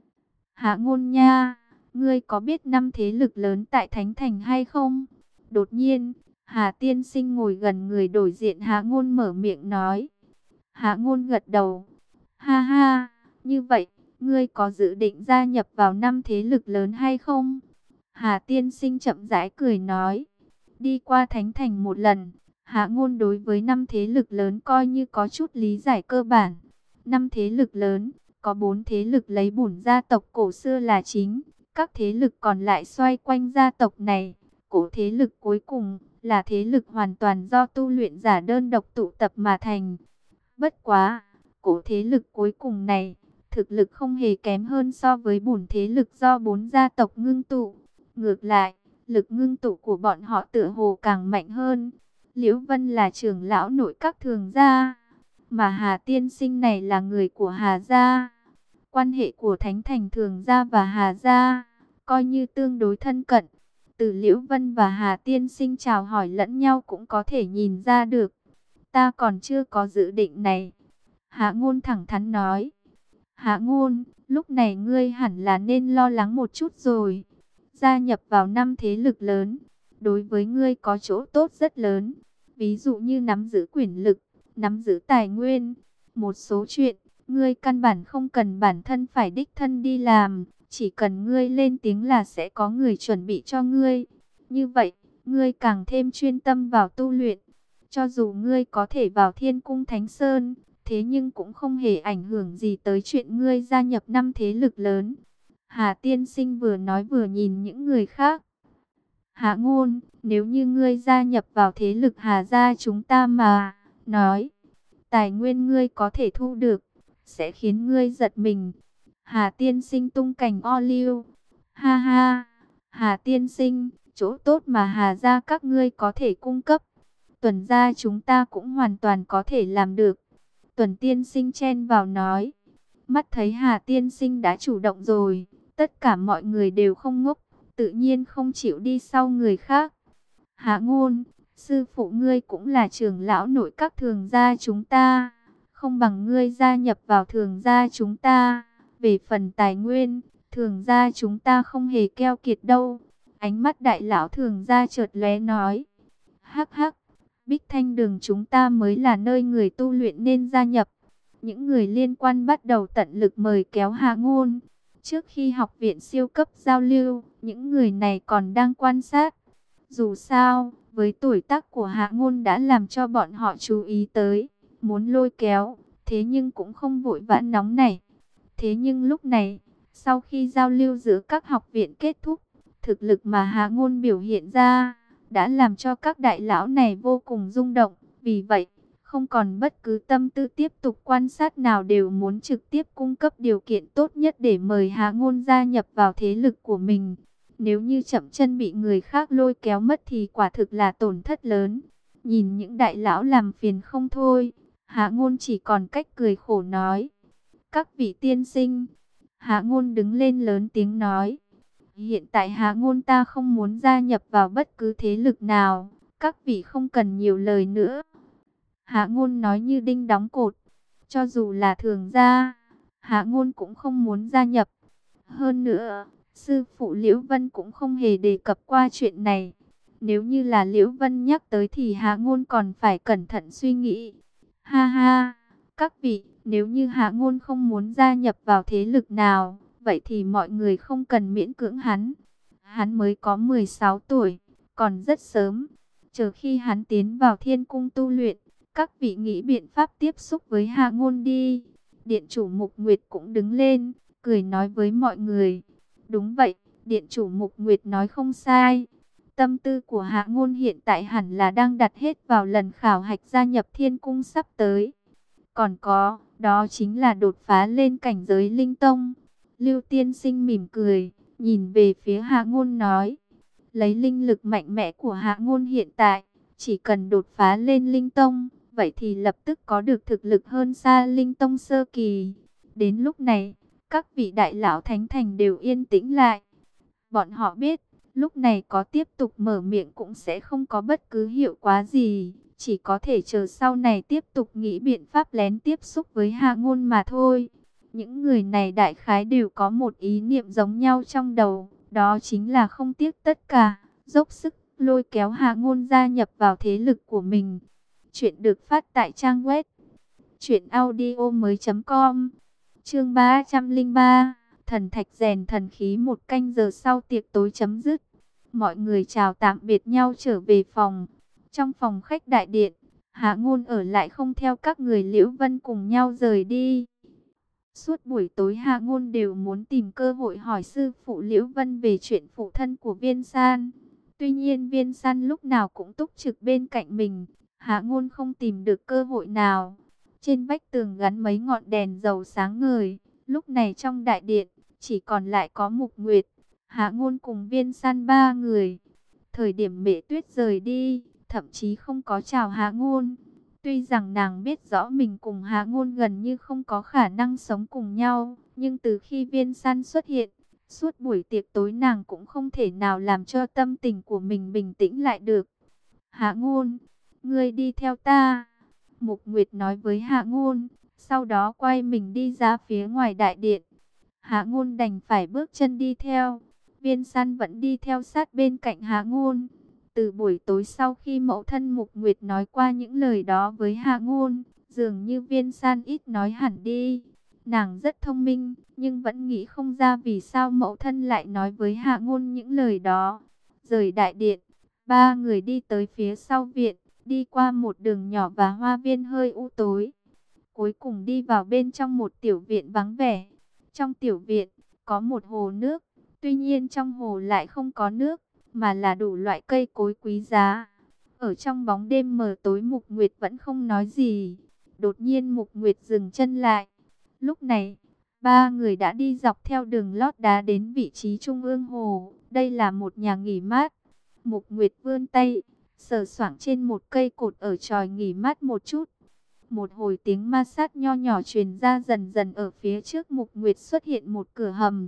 Hạ Ngôn nha, ngươi có biết 5 thế lực lớn tại Thánh Thành hay không? Đột nhiên, Hà Tiên Sinh ngồi gần người đối diện Hạ Ngôn mở miệng nói. Hạ Ngôn gật đầu. Ha ha, như vậy, ngươi có dự định gia nhập vào 5 thế lực lớn hay không? Hà Tiên Sinh chậm rãi cười nói. Đi qua Thánh Thành một lần, Hạ Ngôn đối với 5 thế lực lớn coi như có chút lý giải cơ bản. 5 thế lực lớn, có 4 thế lực lấy bổn gia tộc cổ xưa là chính, các thế lực còn lại xoay quanh gia tộc này. Cổ thế lực cuối cùng là thế lực hoàn toàn do tu luyện giả đơn độc tụ tập mà thành. Bất quá, cổ thế lực cuối cùng này, thực lực không hề kém hơn so với bổn thế lực do 4 gia tộc ngưng tụ. Ngược lại, lực ngưng tụ của bọn họ tựa hồ càng mạnh hơn. Liễu Vân là trưởng lão nội các Thường gia, mà Hà Tiên Sinh này là người của Hà gia. Quan hệ của Thánh Thành Thường gia và Hà gia coi như tương đối thân cận. Từ Liễu Vân và Hà Tiên Sinh chào hỏi lẫn nhau cũng có thể nhìn ra được. Ta còn chưa có dự định này. Hạ Ngôn thẳng thắn nói. Hạ Ngôn, lúc này ngươi hẳn là nên lo lắng một chút rồi. Gia nhập vào 5 thế lực lớn, đối với ngươi có chỗ tốt rất lớn. Ví dụ như nắm giữ quyền lực, nắm giữ tài nguyên. Một số chuyện, ngươi căn bản không cần bản thân phải đích thân đi làm. Chỉ cần ngươi lên tiếng là sẽ có người chuẩn bị cho ngươi. Như vậy, ngươi càng thêm chuyên tâm vào tu luyện. Cho dù ngươi có thể vào Thiên Cung Thánh Sơn, thế nhưng cũng không hề ảnh hưởng gì tới chuyện ngươi gia nhập 5 thế lực lớn. Hà Tiên Sinh vừa nói vừa nhìn những người khác. Hạ Ngôn, nếu như ngươi gia nhập vào thế lực Hà gia chúng ta mà, nói, tài nguyên ngươi có thể thu được, sẽ khiến ngươi giật mình. Hà Tiên Sinh tung cành o liu. Ha ha, Hà Tiên Sinh, chỗ tốt mà Hà gia các ngươi có thể cung cấp, Tuần gia chúng ta cũng hoàn toàn có thể làm được. Tuần Tiên Sinh chen vào nói. Mắt thấy Hà Tiên Sinh đã chủ động rồi, tất cả mọi người đều không ngốc, tự nhiên không chịu đi sau người khác. Hạ Ngôn, sư phụ ngươi cũng là trưởng lão nội các Thường gia chúng ta, không bằng ngươi gia nhập vào Thường gia chúng ta. Về phần tài nguyên, Thường gia chúng ta không hề keo kiệt đâu. Ánh mắt đại lão Thường gia chợt lóe nói. Hắc hắc, Bích Thanh Đường chúng ta mới là nơi người tu luyện nên gia nhập. Những người liên quan bắt đầu tận lực mời kéo Hạ Ngôn. Trước khi học viện siêu cấp giao lưu, những người này còn đang quan sát. Dù sao, với tuổi tác của Hạ Ngôn đã làm cho bọn họ chú ý tới, muốn lôi kéo, thế nhưng cũng không vội vã nóng nảy. Thế nhưng lúc này, sau khi giao lưu giữa các học viện kết thúc, thực lực mà Hạ Ngôn biểu hiện ra đã làm cho các đại lão này vô cùng rung động. Vì vậy, không còn bất cứ tâm tư tiếp tục quan sát nào, đều muốn trực tiếp cung cấp điều kiện tốt nhất để mời Hạ Ngôn gia nhập vào thế lực của mình. Nếu như chậm chân bị người khác lôi kéo mất thì quả thực là tổn thất lớn. Nhìn những đại lão làm phiền không thôi, Hạ Ngôn chỉ còn cách cười khổ nói. Các vị tiên sinh. Hạ Ngôn đứng lên lớn tiếng nói. Hiện tại Hạ Ngôn ta không muốn gia nhập vào bất cứ thế lực nào. Các vị không cần nhiều lời nữa. Hạ Ngôn nói như đinh đóng cột. Cho dù là Thường gia, Hạ Ngôn cũng không muốn gia nhập. Hơn nữa, sư phụ Liễu Vân cũng không hề đề cập qua chuyện này. Nếu như là Liễu Vân nhắc tới thì Hạ Ngôn còn phải cẩn thận suy nghĩ. Ha ha, các vị, nếu như Hạ Ngôn không muốn gia nhập vào thế lực nào, vậy thì mọi người không cần miễn cưỡng hắn. Hắn mới có 16 tuổi, còn rất sớm. Chờ khi hắn tiến vào Thiên Cung tu luyện, các vị nghĩ biện pháp tiếp xúc với Hạ Ngôn đi. Điện chủ Mục Nguyệt cũng đứng lên, cười nói với mọi người. Đúng vậy, Điện chủ Mục Nguyệt nói không sai. Tâm tư của Hạ Ngôn hiện tại hẳn là đang đặt hết vào lần khảo hạch gia nhập Thiên Cung sắp tới. Còn có, đó chính là đột phá lên cảnh giới Linh Tông. Lưu Tiên Sinh mỉm cười, nhìn về phía Hạ Ngôn nói. Lấy linh lực mạnh mẽ của Hạ Ngôn hiện tại, chỉ cần đột phá lên Linh Tông, vậy thì lập tức có được thực lực hơn xa Linh Tông sơ kỳ. Đến lúc này, các vị đại lão thánh thành đều yên tĩnh lại. Bọn họ biết, lúc này có tiếp tục mở miệng cũng sẽ không có bất cứ hiệu quả gì, chỉ có thể chờ sau này tiếp tục nghĩ biện pháp lén tiếp xúc với Hạ Ngôn mà thôi. Những người này đại khái đều có một ý niệm giống nhau trong đầu, đó chính là không tiếc tất cả, dốc sức lôi kéo Hạ Ngôn gia nhập vào thế lực của mình. Chuyện được phát tại trang web truyệnaudiomoi.com. Chương 303, thần thạch rèn thần khí. Một canh giờ sau tiệc tối chấm dứt, mọi người chào tạm biệt nhau trở về phòng. Trong phòng khách đại điện, Hạ Ngôn ở lại không theo các người Liễu Vân cùng nhau rời đi. Suốt buổi tối Hạ Ngôn đều muốn tìm cơ hội hỏi sư phụ Liễu Vân về chuyện phụ thân của Viên San. Tuy nhiên Viên San lúc nào cũng túc trực bên cạnh mình, Hạ Ngôn không tìm được cơ hội nào. Trên vách tường gắn mấy ngọn đèn dầu sáng ngời. Lúc này trong đại điện, chỉ còn lại có Mục Nguyệt, Hạ Ngôn cùng Viên San ba người. Thời điểm Mễ Tuyết rời đi, thậm chí không có chào Hạ Ngôn. Tuy rằng nàng biết rõ mình cùng Hạ Ngôn gần như không có khả năng sống cùng nhau, nhưng từ khi Viên San xuất hiện, suốt buổi tiệc tối nàng cũng không thể nào làm cho tâm tình của mình bình tĩnh lại được. Hạ Ngôn, ngươi đi theo ta. Mục Nguyệt nói với Hạ Ngôn, sau đó quay mình đi ra phía ngoài đại điện. Hạ Ngôn đành phải bước chân đi theo. Viên San vẫn đi theo sát bên cạnh Hạ Ngôn. Từ buổi tối sau khi mẫu thân Mục Nguyệt nói qua những lời đó với Hạ Ngôn, dường như Viên San ít nói hẳn đi. Nàng rất thông minh, nhưng vẫn nghĩ không ra vì sao mẫu thân lại nói với Hạ Ngôn những lời đó. Rời đại điện, ba người đi tới phía sau viện, đi qua một đường nhỏ và hoa viên hơi u tối. Cuối cùng đi vào bên trong một tiểu viện vắng vẻ. Trong tiểu viện, có một hồ nước. Tuy nhiên trong hồ lại không có nước, mà là đủ loại cây cối quý giá. Ở trong bóng đêm mờ tối Mục Nguyệt vẫn không nói gì. Đột nhiên Mục Nguyệt dừng chân lại. Lúc này, ba người đã đi dọc theo đường lót đá đến vị trí trung ương hồ. Đây là một nhà nghỉ mát. Mục Nguyệt vươn tay, sờ soạng trên một cây cột ở chòi nghỉ mát một chút. Một hồi tiếng ma sát nho nhỏ truyền ra, dần dần ở phía trước Mục Nguyệt xuất hiện một cửa hầm.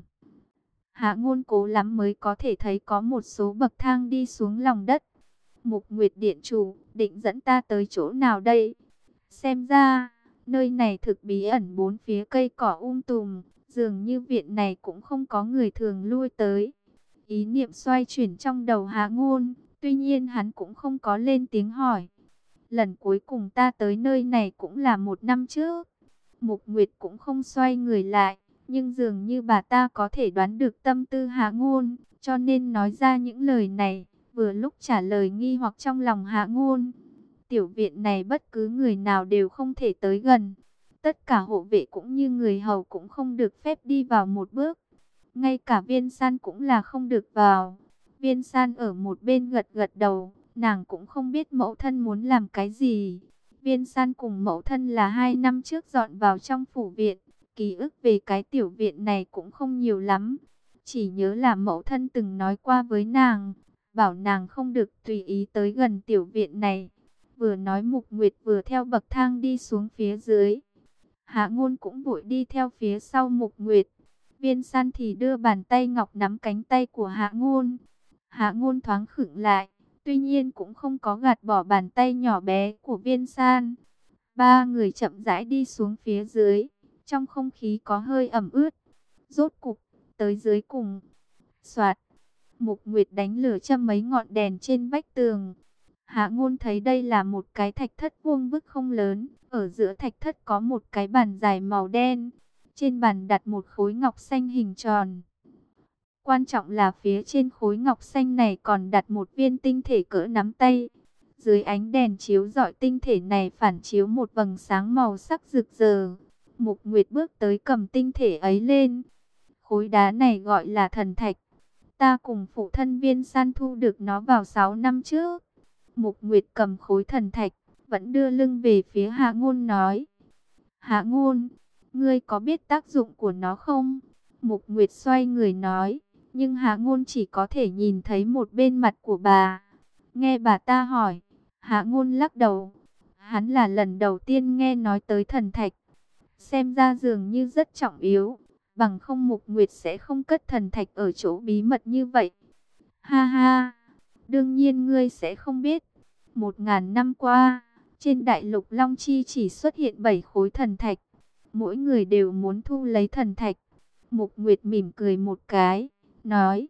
Hạ Ngôn cố lắm mới có thể thấy có một số bậc thang đi xuống lòng đất. Mục Nguyệt điện chủ, định dẫn ta tới chỗ nào đây? Xem ra, nơi này thực bí ẩn, bốn phía cây cỏ tùm, dường như viện này cũng không có người thường lui tới. Ý niệm xoay chuyển trong đầu Hạ Ngôn, tuy nhiên hắn cũng không có lên tiếng hỏi. Lần cuối cùng ta tới nơi này cũng là 1 năm trước. Mục Nguyệt cũng không xoay người lại, nhưng dường như bà ta có thể đoán được tâm tư Hạ Ngôn, cho nên nói ra những lời này, vừa lúc trả lời nghi hoặc trong lòng Hạ Ngôn. Tiểu viện này bất cứ người nào đều không thể tới gần. Tất cả hộ vệ cũng như người hầu cũng không được phép đi vào một bước. Ngay cả Viên San cũng là không được vào. Viên San ở một bên gật gật đầu, nàng cũng không biết mẫu thân muốn làm cái gì. Viên San cùng mẫu thân là 2 năm trước dọn vào trong phủ viện. Ký ức về cái tiểu viện này cũng không nhiều lắm. Chỉ nhớ là mẫu thân từng nói qua với nàng, bảo nàng không được tùy ý tới gần tiểu viện này. Vừa nói Mục Nguyệt vừa theo bậc thang đi xuống phía dưới. Hạ Ngôn cũng vội đi theo phía sau Mục Nguyệt. Viên San thì đưa bàn tay ngọc nắm cánh tay của Hạ Ngôn. Hạ Ngôn thoáng khựng lại, tuy nhiên cũng không có gạt bỏ bàn tay nhỏ bé của Viên San. Ba người chậm rãi đi xuống phía dưới, trong không khí có hơi ẩm ướt. Rốt cục, tới dưới cùng. Soạt, Mục Nguyệt đánh lửa châm mấy ngọn đèn trên vách tường. Hạ Ngôn thấy đây là một cái thạch thất vuông vức không lớn. Ở giữa thạch thất có một cái bàn dài màu đen. Trên bàn đặt một khối ngọc xanh hình tròn. Quan trọng là phía trên khối ngọc xanh này còn đặt một viên tinh thể cỡ nắm tay. Dưới ánh đèn chiếu rọi, tinh thể này phản chiếu một vầng sáng màu sắc rực rỡ. Mục Nguyệt bước tới cầm tinh thể ấy lên. Khối đá này gọi là thần thạch. Ta cùng phụ thân Viên San thu được nó vào 6 năm trước. Mục Nguyệt cầm khối thần thạch, vẫn đưa lưng về phía Hạ Ngôn nói. Hạ Ngôn, ngươi có biết tác dụng của nó không? Mục Nguyệt xoay người nói, nhưng Hạ Ngôn chỉ có thể nhìn thấy một bên mặt của bà. Nghe bà ta hỏi, Hạ Ngôn lắc đầu. Hắn là lần đầu tiên nghe nói tới thần thạch. Xem ra dường như rất trọng yếu. bằng không Mục Nguyệt sẽ không cất thần thạch ở chỗ bí mật như vậy. Ha ha, đương nhiên ngươi sẽ không biết. 1000 năm qua, trên đại lục Long Chi chỉ xuất hiện 7 khối thần thạch. Mỗi người đều muốn thu lấy thần thạch. Mục Nguyệt mỉm cười một cái, nói: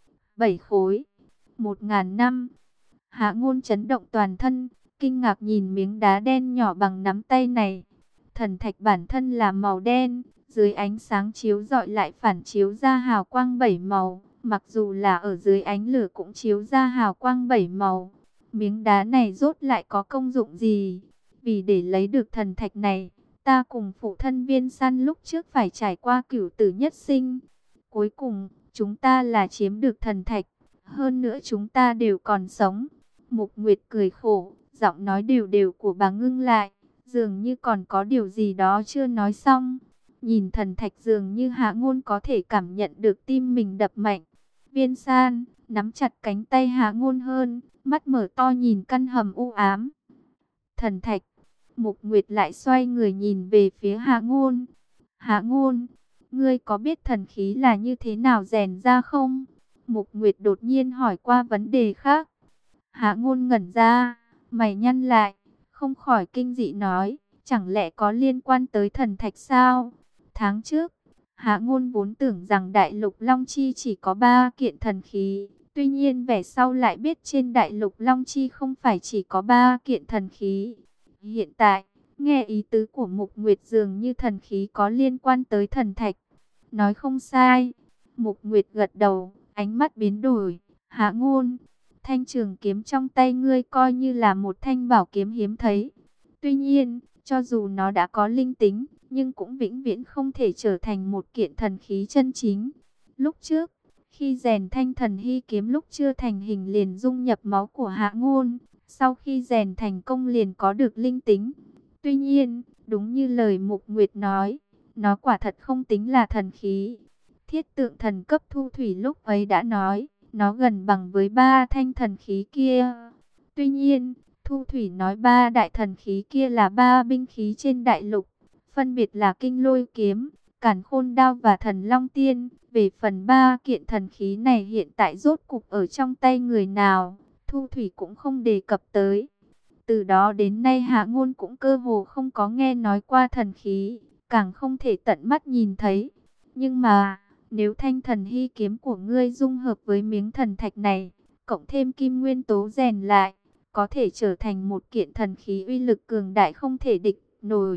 7 khối, 1000 năm. Hạ Ngôn chấn động toàn thân, kinh ngạc nhìn miếng đá đen nhỏ bằng nắm tay này. Thần thạch bản thân là màu đen, dưới ánh sáng chiếu rọi lại phản chiếu ra hào quang 7 màu. Mặc dù là ở dưới ánh lửa cũng chiếu ra hào quang 7 màu. Miếng đá này rốt lại có công dụng gì? Vì để lấy được thần thạch này, ta cùng phụ thân Viên Săn lúc trước phải trải qua cửu tử nhất sinh. Cuối cùng, chúng ta là chiếm được thần thạch. Hơn nữa chúng ta đều còn sống. Mục Nguyệt cười khổ, giọng nói đều đều của bà ngưng lại. Dường như còn có điều gì đó chưa nói xong. Nhìn thần thạch dường như Hạ Ngôn có thể cảm nhận được tim mình đập mạnh. Viên San nắm chặt cánh tay Hạ Ngôn hơn, mắt mở to nhìn căn hầm u ám. Thần thạch. Mục Nguyệt lại xoay người nhìn về phía Hạ Ngôn. Hạ Ngôn, ngươi có biết thần khí là như thế nào rèn ra không? Mục Nguyệt đột nhiên hỏi qua vấn đề khác. Hạ Ngôn ngẩn ra, mày nhăn lại, không khỏi kinh dị nói, chẳng lẽ có liên quan tới thần thạch sao? Tháng trước, Hạ Ngôn vốn tưởng rằng đại lục Long Chi chỉ có 3 kiện thần khí. Tuy nhiên về sau lại biết trên đại lục Long Chi không phải chỉ có 3 kiện thần khí. Hiện tại, nghe ý tứ của Mục Nguyệt dường như thần khí có liên quan tới thần thạch. Nói không sai. Mục Nguyệt gật đầu, ánh mắt biến đổi. Hạ Ngôn, thanh trường kiếm trong tay ngươi coi như là một thanh bảo kiếm hiếm thấy. Tuy nhiên, cho dù nó đã có linh tính, nhưng cũng vĩnh viễn không thể trở thành một kiện thần khí chân chính. Lúc trước, khi rèn thanh thần hy kiếm lúc chưa thành hình liền dung nhập máu của Hạ Ngôn. Sau khi rèn thành công liền có được linh tính. Tuy nhiên, đúng như lời Mục Nguyệt nói, nó quả thật không tính là thần khí. Thiết tượng thần cấp Thu Thủy lúc ấy đã nói, nó gần bằng với 3 thanh thần khí kia. Tuy nhiên, Thu Thủy nói 3 đại thần khí kia là 3 binh khí trên đại lục, phân biệt là Kinh Lôi kiếm, Càn Khôn đao và Thần Long tiên. Về phần 3 kiện thần khí này hiện tại rốt cục ở trong tay người nào, Thu Thủy cũng không đề cập tới. Từ đó đến nay Hạ Ngôn cũng cơ hồ không có nghe nói qua thần khí, càng không thể tận mắt nhìn thấy. Nhưng mà, nếu thanh thần hy kiếm của ngươi dung hợp với miếng thần thạch này, cộng thêm kim nguyên tố rèn lại, có thể trở thành một kiện thần khí uy lực cường đại không thể địch nổi.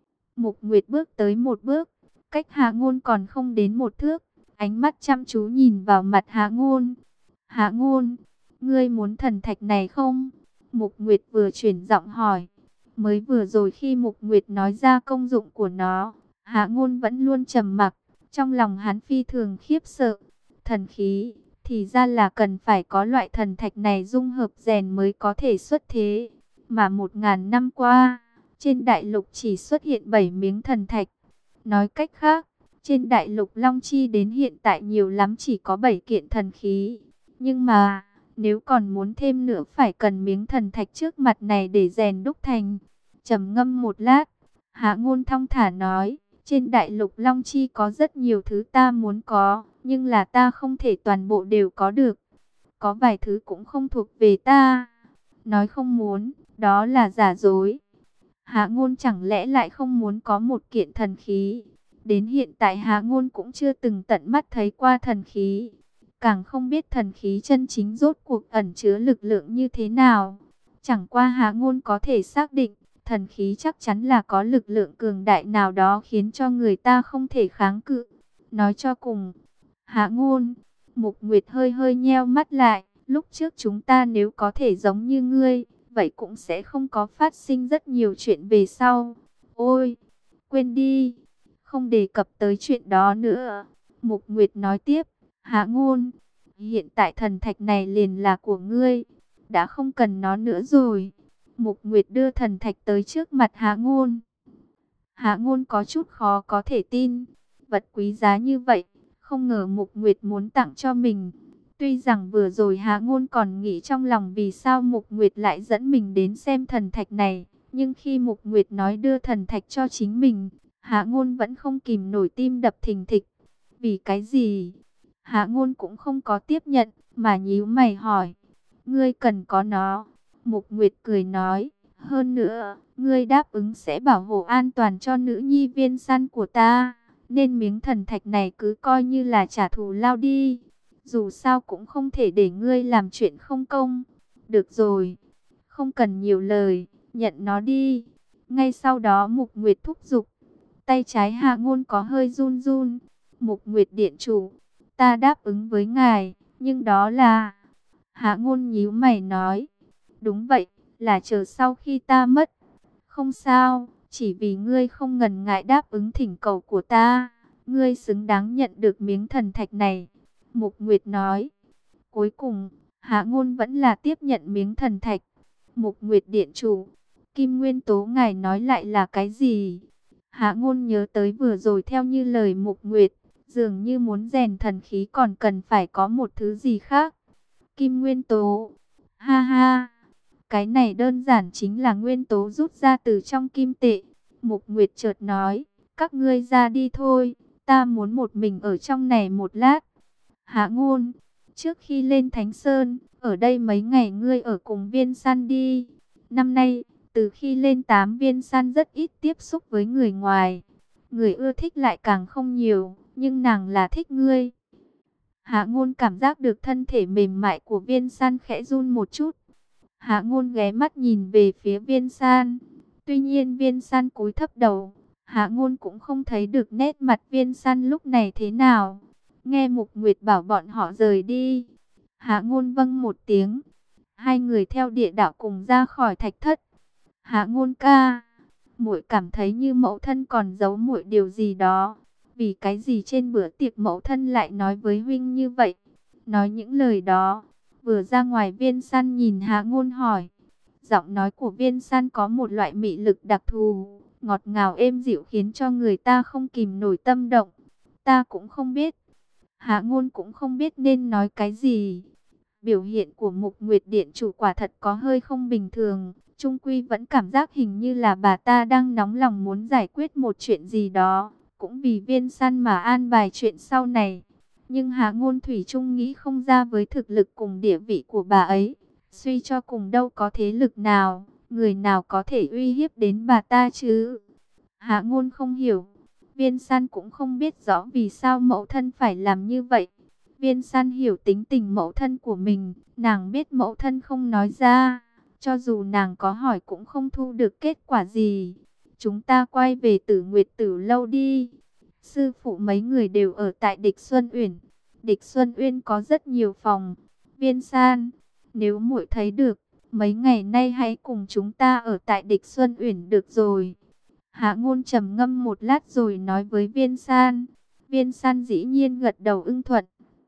Mục Nguyệt bước tới một bước, cách Hạ Ngôn còn không đến một thước, ánh mắt chăm chú nhìn vào mặt Hạ Ngôn. Hạ Ngôn, ngươi muốn thần thạch này không? Mục Nguyệt vừa chuyển giọng hỏi. Mới vừa rồi khi Mục Nguyệt nói ra công dụng của nó, Hạ Ngôn vẫn luôn trầm mặc. Trong lòng hắn phi thường khiếp sợ. Thần khí, thì ra là cần phải có loại thần thạch này dung hợp rèn mới có thể xuất thế. Mà 1000 năm qua, trên đại lục chỉ xuất hiện 7 miếng thần thạch. Nói cách khác, trên đại lục Long Chi đến hiện tại nhiều lắm chỉ có 7 kiện thần khí. Nhưng mà, nếu còn muốn thêm nữa phải cần miếng thần thạch trước mặt này để rèn đúc thành. Trầm ngâm một lát, Hạ Ngôn thong thả nói, trên đại lục Long Chi có rất nhiều thứ ta muốn có, nhưng là ta không thể toàn bộ đều có được. Có vài thứ cũng không thuộc về ta. Nói không muốn, đó là giả dối. Hạ Ngôn chẳng lẽ lại không muốn có một kiện thần khí? Đến hiện tại Hạ Ngôn cũng chưa từng tận mắt thấy qua thần khí. Càng không biết thần khí chân chính rốt cuộc ẩn chứa lực lượng như thế nào. Chẳng qua Hạ Ngôn có thể xác định, thần khí chắc chắn là có lực lượng cường đại nào đó khiến cho người ta không thể kháng cự. Nói cho cùng, Hạ Ngôn, Mục Nguyệt hơi hơi nheo mắt lại, lúc trước chúng ta nếu có thể giống như ngươi, vậy cũng sẽ không có phát sinh rất nhiều chuyện về sau. Ôi, quên đi, không đề cập tới chuyện đó nữa. Mục Nguyệt nói tiếp, Hạ Ngôn, hiện tại thần thạch này liền là của ngươi, đã không cần nó nữa rồi. Mục Nguyệt đưa thần thạch tới trước mặt Hạ Ngôn. Hạ Ngôn có chút khó có thể tin, vật quý giá như vậy, không ngờ Mục Nguyệt muốn tặng cho mình. Tuy rằng vừa rồi Hạ Ngôn còn nghĩ trong lòng vì sao Mục Nguyệt lại dẫn mình đến xem thần thạch này, nhưng khi Mục Nguyệt nói đưa thần thạch cho chính mình, Hạ Ngôn vẫn không kìm nổi tim đập thình thịch. Vì cái gì? Hạ Ngôn cũng không có tiếp nhận, mà nhíu mày hỏi. Ngươi cần có nó. Mục Nguyệt cười nói. Hơn nữa, ngươi đáp ứng sẽ bảo hộ an toàn cho nữ nhi Viên San của ta. Nên miếng thần thạch này cứ coi như là trả thù lao đi. Dù sao cũng không thể để ngươi làm chuyện không công. Được rồi, không cần nhiều lời, nhận nó đi. Ngay sau đó Mục Nguyệt thúc giục. Tay trái Hạ Ngôn có hơi run run. Mục Nguyệt điện chủ, ta đáp ứng với ngài, nhưng đó là... Hạ Ngôn nhíu mày nói. Đúng vậy, là chờ sau khi ta mất. Không sao, chỉ vì ngươi không ngần ngại đáp ứng thỉnh cầu của ta. Ngươi xứng đáng nhận được miếng thần thạch này. Mục Nguyệt nói. Cuối cùng, Hạ Ngôn vẫn là tiếp nhận miếng thần thạch. Mục Nguyệt điện chủ, Kim Nguyên tố ngài nói lại là cái gì? Hạ Ngôn nhớ tới vừa rồi theo như lời Mục Nguyệt, dường như muốn rèn thần khí còn cần phải có một thứ gì khác. Kim Nguyên tố. Ha ha. Cái này đơn giản chính là nguyên tố rút ra từ trong kim tệ. Mục Nguyệt chợt nói, các ngươi ra đi thôi, ta muốn một mình ở trong này một lát. Hạ Ngôn, trước khi lên Thánh Sơn, ở đây mấy ngày ngươi ở cùng Viên San đi. Năm nay, từ khi lên 8 Viên San rất ít tiếp xúc với người ngoài. Người ưa thích lại càng không nhiều, nhưng nàng là thích ngươi. Hạ Ngôn cảm giác được thân thể mềm mại của Viên San khẽ run một chút. Hạ Ngôn ghé mắt nhìn về phía Viên San. Tuy nhiên Viên San cúi thấp đầu. Hạ Ngôn cũng không thấy được nét mặt Viên San lúc này thế nào. Nghe Mục Nguyệt bảo bọn họ rời đi. Hạ Ngôn vâng một tiếng. Hai người theo địa đạo cùng ra khỏi thạch thất. Hạ Ngôn ca, muội cảm thấy như mẫu thân còn giấu muội điều gì đó. Vì cái gì trên bữa tiệc mẫu thân lại nói với huynh như vậy? Nói những lời đó. Vừa ra ngoài Viên San nhìn Hạ Ngôn hỏi. Giọng nói của Viên San có một loại mị lực đặc thù, ngọt ngào êm dịu khiến cho người ta không kìm nổi tâm động. Ta cũng không biết. Hạ Ngôn cũng không biết nên nói cái gì. Biểu hiện của Mục Nguyệt điện chủ quả thật có hơi không bình thường. Trung quy vẫn cảm giác hình như là bà ta đang nóng lòng muốn giải quyết một chuyện gì đó. Cũng vì Viên San mà an bài chuyện sau này. Nhưng Hạ Ngôn thủy chung nghĩ không ra với thực lực cùng địa vị của bà ấy. Suy cho cùng đâu có thế lực nào, người nào có thể uy hiếp đến bà ta chứ. Hạ Ngôn không hiểu. Viên San cũng không biết rõ vì sao mẫu thân phải làm như vậy. Viên San hiểu tính tình mẫu thân của mình. Nàng biết mẫu thân không nói ra. Cho dù nàng có hỏi cũng không thu được kết quả gì. Chúng ta quay về Tử Nguyệt Tử lâu đi. Sư phụ mấy người đều ở tại Địch Xuân Uyển. Địch Xuân Uyên có rất nhiều phòng. Viên San, nếu muội thấy được, mấy ngày nay hãy cùng chúng ta ở tại Địch Xuân Uyển được rồi. Hạ Ngôn trầm ngâm một lát rồi nói với Viên San. Viên San dĩ nhiên gật đầu ưng thuận.